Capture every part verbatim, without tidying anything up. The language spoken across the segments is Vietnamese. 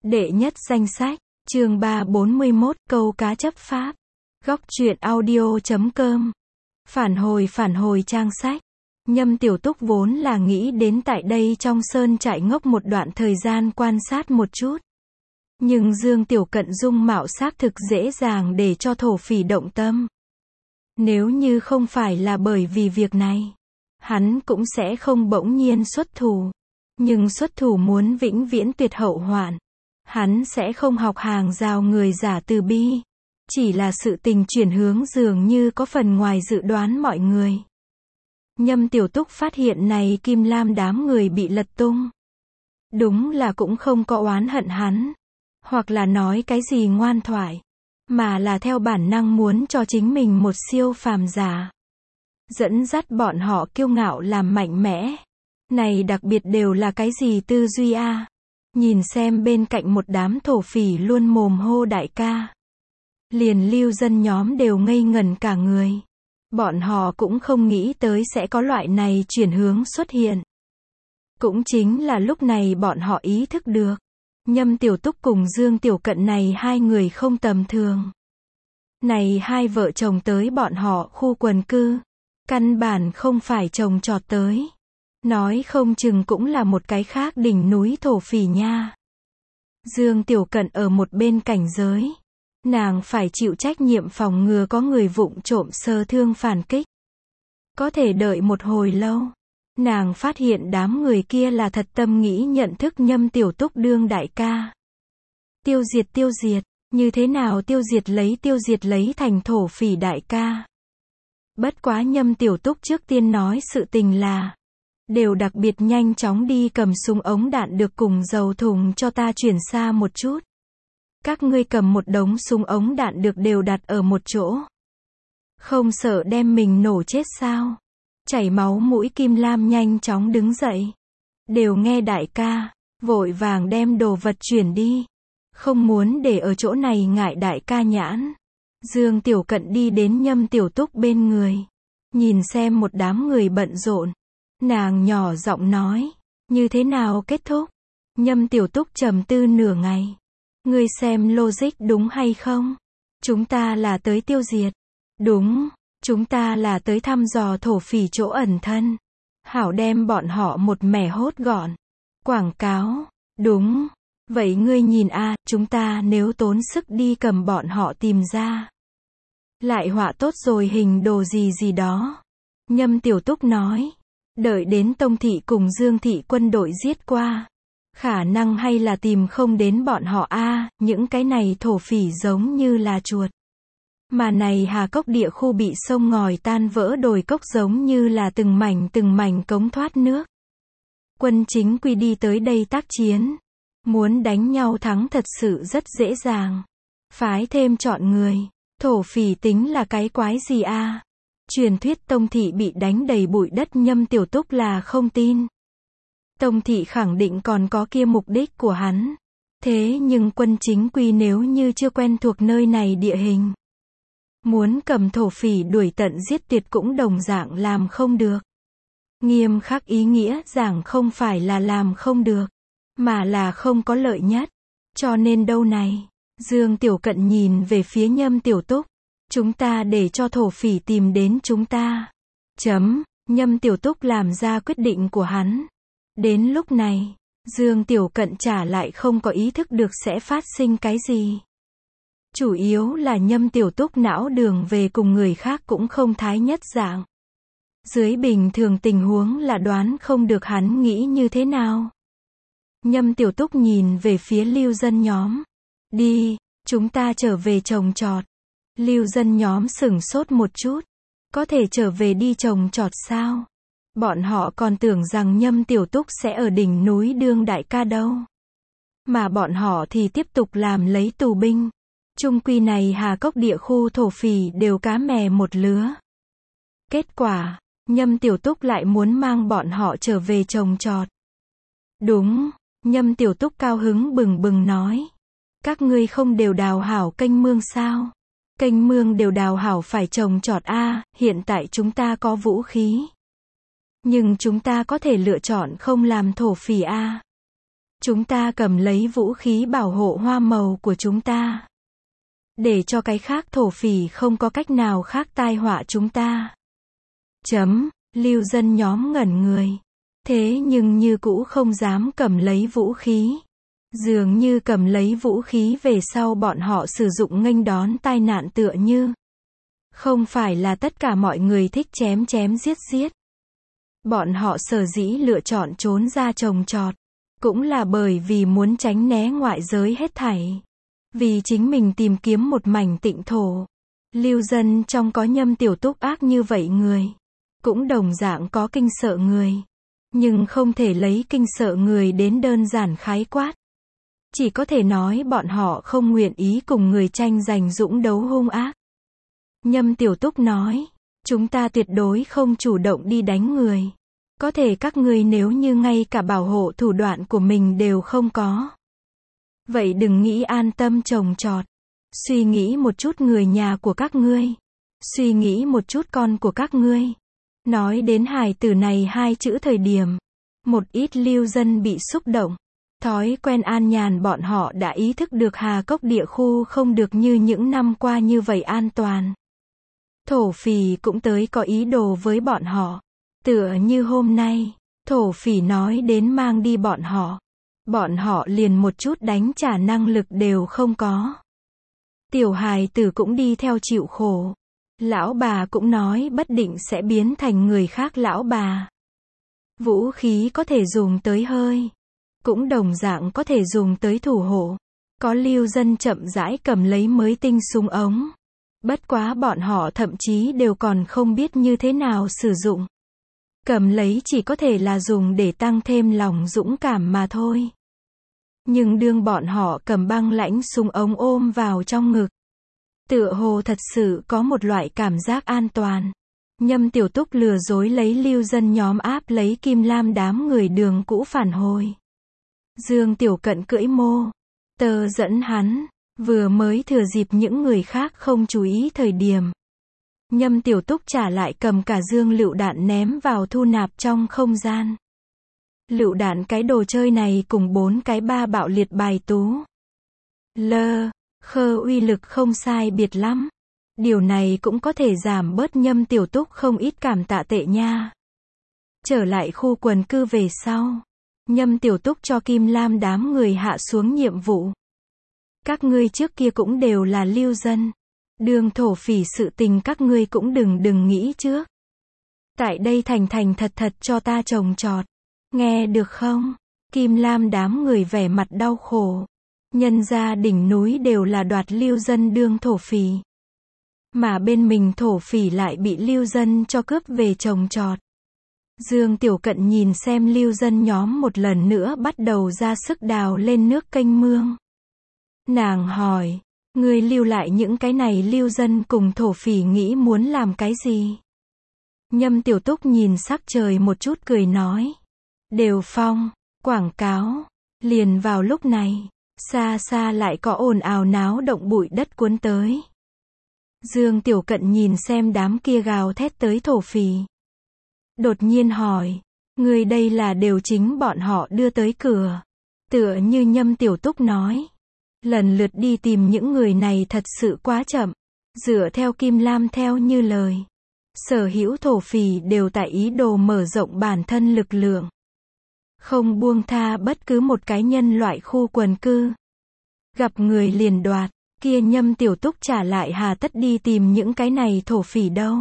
Đệ nhất danh sách, chương ba trăm bốn mươi mốt, câu cá chấp pháp. Góc truyện audio chấm com. Phản hồi phản hồi trang sách. Nhâm Tiểu Túc vốn là nghĩ đến tại đây trong sơn trại ngốc một đoạn thời gian quan sát một chút. Nhưng Dương Tiểu Cận dung mạo xác thực dễ dàng để cho thổ phỉ động tâm. Nếu như không phải là bởi vì việc này, hắn cũng sẽ không bỗng nhiên xuất thủ. Nhưng xuất thủ muốn vĩnh viễn tuyệt hậu hoạn, hắn sẽ không học hàng rào người giả từ bi. Chỉ là sự tình chuyển hướng dường như có phần ngoài dự đoán mọi người. Nhâm Tiểu Túc phát hiện này Kim Lam đám người bị lật tung. Đúng là cũng không có oán hận hắn, hoặc là nói cái gì ngoan thoại, mà là theo bản năng muốn cho chính mình một siêu phàm giả. Dẫn dắt bọn họ kiêu ngạo làm mạnh mẽ. Này đặc biệt đều là cái gì tư duy a? À? Nhìn xem bên cạnh một đám thổ phỉ luôn mồm hô đại ca. Liền lưu dân nhóm đều ngây ngẩn cả người. Bọn họ cũng không nghĩ tới sẽ có loại này chuyển hướng xuất hiện. Cũng chính là lúc này bọn họ ý thức được. Nhâm Tiểu Túc cùng Dương Tiểu Cận này hai người không tầm thường. Này hai vợ chồng tới bọn họ khu quần cư. Căn bản không phải chồng trọt tới. Nói không chừng cũng là một cái khác đỉnh núi thổ phỉ nha. Dương Tiểu Cận ở một bên cảnh giới. Nàng phải chịu trách nhiệm phòng ngừa có người vụng trộm sơ thương phản kích. Có thể đợi một hồi lâu. Nàng phát hiện đám người kia là thật tâm nghĩ nhận thức Nhâm Tiểu Túc đương đại ca. Tiêu diệt tiêu diệt, như thế nào tiêu diệt lấy tiêu diệt lấy thành thổ phỉ đại ca. Bất quá Nhâm Tiểu Túc trước tiên nói sự tình là, đều đặc biệt nhanh chóng đi cầm súng ống đạn được cùng dầu thùng cho ta chuyển xa một chút. Các ngươi cầm một đống súng ống đạn được đều đặt ở một chỗ. Không sợ đem mình nổ chết sao? Chảy máu mũi Kim Lam nhanh chóng đứng dậy. Đều nghe đại ca, vội vàng đem đồ vật chuyển đi. Không muốn để ở chỗ này ngại đại ca nhãn. Dương Tiểu Cận đi đến Nhâm Tiểu Túc bên người. Nhìn xem một đám người bận rộn. Nàng nhỏ giọng nói, như thế nào kết thúc? Nhâm Tiểu Túc trầm tư nửa ngày. Ngươi xem logic đúng hay không? Chúng ta là tới tiêu diệt. Đúng, chúng ta là tới thăm dò thổ phỉ chỗ ẩn thân. Hảo đem bọn họ một mẻ hốt gọn. Quảng cáo, đúng. Vậy ngươi nhìn a, à, chúng ta nếu tốn sức đi cầm bọn họ tìm ra. Lại họa tốt rồi hình đồ gì gì đó. Nhâm Tiểu Túc nói. Đợi đến Tông Thị cùng Dương Thị quân đội giết qua. Khả năng hay là tìm không đến bọn họ a, à, những cái này thổ phỉ giống như là chuột. Mà này Hà Cốc địa khu bị sông ngòi tan vỡ đồi cốc giống như là từng mảnh từng mảnh cống thoát nước. Quân chính quy đi tới đây tác chiến. Muốn đánh nhau thắng thật sự rất dễ dàng. Phái thêm chọn người. Thổ phỉ tính là cái quái gì a? À? Truyền thuyết Tông Thị bị đánh đầy bụi đất Nhâm Tiểu Túc là không tin. Tông Thị khẳng định còn có kia mục đích của hắn. Thế nhưng quân chính quy nếu như chưa quen thuộc nơi này địa hình. Muốn cầm thổ phỉ đuổi tận giết tuyệt cũng đồng dạng làm không được. Nghiêm khắc ý nghĩa giảng không phải là làm không được, mà là không có lợi nhất. Cho nên đâu này, Dương Tiểu Cận nhìn về phía Nhâm Tiểu Túc. Chúng ta để cho thổ phỉ tìm đến chúng ta. Chấm, Nhâm Tiểu Túc làm ra quyết định của hắn. Đến lúc này, Dương Tiểu Cận trả lại không có ý thức được sẽ phát sinh cái gì. Chủ yếu là Nhâm Tiểu Túc não đường về cùng người khác cũng không thái nhất dạng. Dưới bình thường tình huống là đoán không được hắn nghĩ như thế nào. Nhâm Tiểu Túc nhìn về phía lưu dân nhóm. Đi, chúng ta trở về trồng trọt. Lưu dân nhóm sửng sốt một chút. Có thể trở về đi trồng trọt sao? Bọn họ còn tưởng rằng Nhâm Tiểu Túc sẽ ở đỉnh núi đương đại ca đâu. Mà bọn họ thì tiếp tục làm lấy tù binh. Trung quy này Hà Cốc địa khu thổ phỉ đều cá mè một lứa. Kết quả, Nhâm Tiểu Túc lại muốn mang bọn họ trở về trồng trọt. Đúng, Nhâm Tiểu Túc cao hứng bừng bừng nói. Các ngươi không đều đào hảo kênh mương sao? Kênh mương đều đào hảo phải trồng trọt a, à, hiện tại chúng ta có vũ khí. Nhưng chúng ta có thể lựa chọn không làm thổ phỉ a. À. Chúng ta cầm lấy vũ khí bảo hộ hoa màu của chúng ta. Để cho cái khác thổ phỉ không có cách nào khác tai họa chúng ta. Chấm, lưu dân nhóm ngẩn người. Thế nhưng như cũ không dám cầm lấy vũ khí. Dường như cầm lấy vũ khí về sau bọn họ sử dụng nghênh đón tai nạn tựa như. Không phải là tất cả mọi người thích chém chém giết giết. Bọn họ sở dĩ lựa chọn trốn ra trồng trọt. Cũng là bởi vì muốn tránh né ngoại giới hết thảy. Vì chính mình tìm kiếm một mảnh tịnh thổ. Lưu dân trong có Nhâm Tiểu Túc ác như vậy người. Cũng đồng dạng có kinh sợ người. Nhưng không thể lấy kinh sợ người đến đơn giản khái quát. Chỉ có thể nói bọn họ không nguyện ý cùng người tranh giành dũng đấu hung ác. Nhâm Tiểu Túc nói, chúng ta tuyệt đối không chủ động đi đánh người. Có thể các ngươi nếu như ngay cả bảo hộ thủ đoạn của mình đều không có. Vậy đừng nghĩ an tâm trồng trọt. Suy nghĩ một chút người nhà của các ngươi. Suy nghĩ một chút con của các ngươi. Nói đến hài tử này hai chữ thời điểm. Một ít lưu dân bị xúc động. Thói quen an nhàn bọn họ đã ý thức được Hà Cốc địa khu không được như những năm qua như vậy an toàn. Thổ phỉ cũng tới có ý đồ với bọn họ. Tựa như hôm nay, thổ phỉ nói đến mang đi bọn họ. Bọn họ liền một chút đánh trả năng lực đều không có. Tiểu hài tử cũng đi theo chịu khổ. Lão bà cũng nói bất định sẽ biến thành người khác lão bà. Vũ khí có thể dùng tới hơi. Cũng đồng dạng có thể dùng tới thủ hộ. Có lưu dân chậm rãi cầm lấy mới tinh súng ống. Bất quá bọn họ thậm chí đều còn không biết như thế nào sử dụng. Cầm lấy chỉ có thể là dùng để tăng thêm lòng dũng cảm mà thôi. Nhưng đương bọn họ cầm băng lãnh súng ống ôm vào trong ngực. Tựa hồ thật sự có một loại cảm giác an toàn. Nhâm Tiểu Túc lừa dối lấy lưu dân nhóm áp lấy Kim Lam đám người đường cũ phản hồi. Dương Tiểu Cận cưỡi mô. Tơ dẫn hắn. Vừa mới thừa dịp những người khác không chú ý thời điểm. Nhâm Tiểu Túc trả lại cầm cả dương lựu đạn ném vào thu nạp trong không gian. Lựu đạn cái đồ chơi này cùng bốn cái ba bạo liệt bài tú. Lơ, khơ uy lực không sai biệt lắm. Điều này cũng có thể giảm bớt Nhâm Tiểu Túc không ít cảm tạ tệ nha. Trở lại khu quần cư về sau. Nhâm Tiểu Túc cho Kim Lam đám người hạ xuống nhiệm vụ. Các ngươi trước kia cũng đều là lưu dân. Đường thổ phỉ sự tình các ngươi cũng đừng đừng nghĩ trước. Tại đây thành thành thật thật cho ta trồng trọt. Nghe được không? Kim Lam đám người vẻ mặt đau khổ. Nhân ra đỉnh núi đều là đoạt lưu dân đương thổ phỉ. Mà bên mình thổ phỉ lại bị lưu dân cho cướp về trồng trọt. Dương Tiểu Cận nhìn xem lưu dân nhóm một lần nữa bắt đầu ra sức đào lên nước kênh mương. Nàng hỏi, ngươi lưu lại những cái này lưu dân cùng thổ phỉ nghĩ muốn làm cái gì? Nhâm Tiểu Túc nhìn sắc trời một chút cười nói. Đều phong, quảng cáo. Liền vào lúc này, xa xa lại có ồn ào náo động bụi đất cuốn tới. Dương Tiểu Cận nhìn xem đám kia gào thét tới thổ phỉ. Đột nhiên hỏi, người đây là đều chính bọn họ đưa tới cửa. Tựa như Nhâm Tiểu Túc nói. Lần lượt đi tìm những người này thật sự quá chậm. Dựa theo Kim Lam theo như lời. Sở hữu thổ phỉ đều tại ý đồ mở rộng bản thân lực lượng. Không buông tha bất cứ một cái nhân loại khu quần cư. Gặp người liền đoạt, kia Nhâm Tiểu Túc trả lại hà tất đi tìm những cái này thổ phỉ đâu.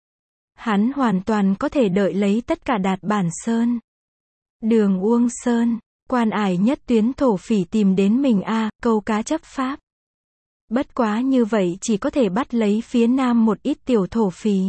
Hắn hoàn toàn có thể đợi lấy tất cả Đạt Bản Sơn, Đường Uông Sơn, Quan Ải nhất tuyến thổ phỉ tìm đến mình a, à, câu cá chấp pháp. Bất quá như vậy chỉ có thể bắt lấy phía nam một ít tiểu thổ phỉ.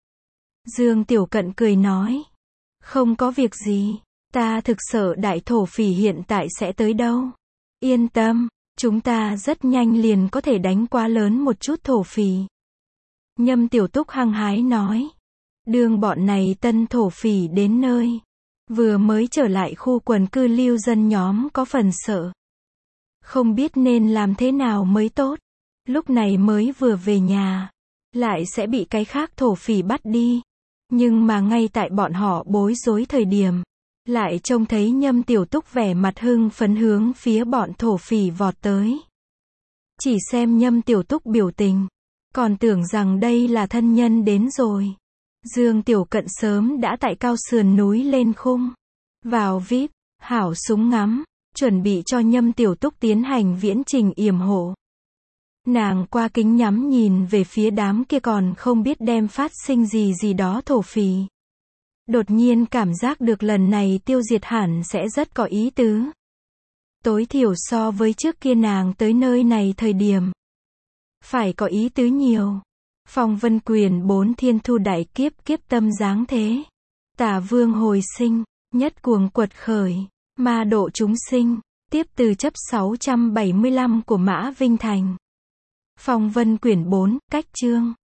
Dương Tiểu Cận cười nói, không có việc gì, ta thực sợ đại thổ phỉ hiện tại sẽ tới đâu. Yên tâm, chúng ta rất nhanh liền có thể đánh quá lớn một chút thổ phỉ. Nhâm Tiểu Túc hăng hái nói, đương bọn này tân thổ phỉ đến nơi. Vừa mới trở lại khu quần cư lưu dân nhóm có phần sợ. Không biết nên làm thế nào mới tốt. Lúc này mới vừa về nhà. Lại sẽ bị cái khác thổ phỉ bắt đi. Nhưng mà ngay tại bọn họ bối rối thời điểm. Lại trông thấy Nhâm Tiểu Túc vẻ mặt hưng phấn hướng phía bọn thổ phỉ vọt tới. Chỉ xem Nhâm Tiểu Túc biểu tình, còn tưởng rằng đây là thân nhân đến rồi. Dương Tiểu Cận sớm đã tại cao sườn núi lên khung, vào vi ai pi, hảo súng ngắm, chuẩn bị cho Nhâm Tiểu Túc tiến hành viễn trình yểm hộ. Nàng qua kính nhắm nhìn về phía đám kia còn không biết đem phát sinh gì gì đó thổ phỉ. Đột nhiên cảm giác được lần này tiêu diệt hẳn sẽ rất có ý tứ. Tối thiểu so với trước kia nàng tới nơi này thời điểm. Phải có ý tứ nhiều. Phong Vân Quyền bốn thiên thu đại kiếp kiếp tâm dáng thế. Tả vương hồi sinh, nhất cuồng quật khởi, ma độ chúng sinh, tiếp từ chấp sáu trăm bảy mươi lăm của Mã Vinh Thành. Phong Vân Quyển bốn, cách chương.